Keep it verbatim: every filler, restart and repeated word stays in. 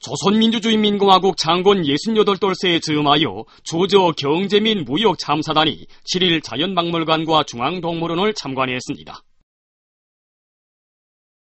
조선민주주의민공화국 창건 예순여덟 돌세에 즈음하여 조저 경제 및 무역 참사단이 칠 일 자연박물관과 중앙동물원을 참관했습니다.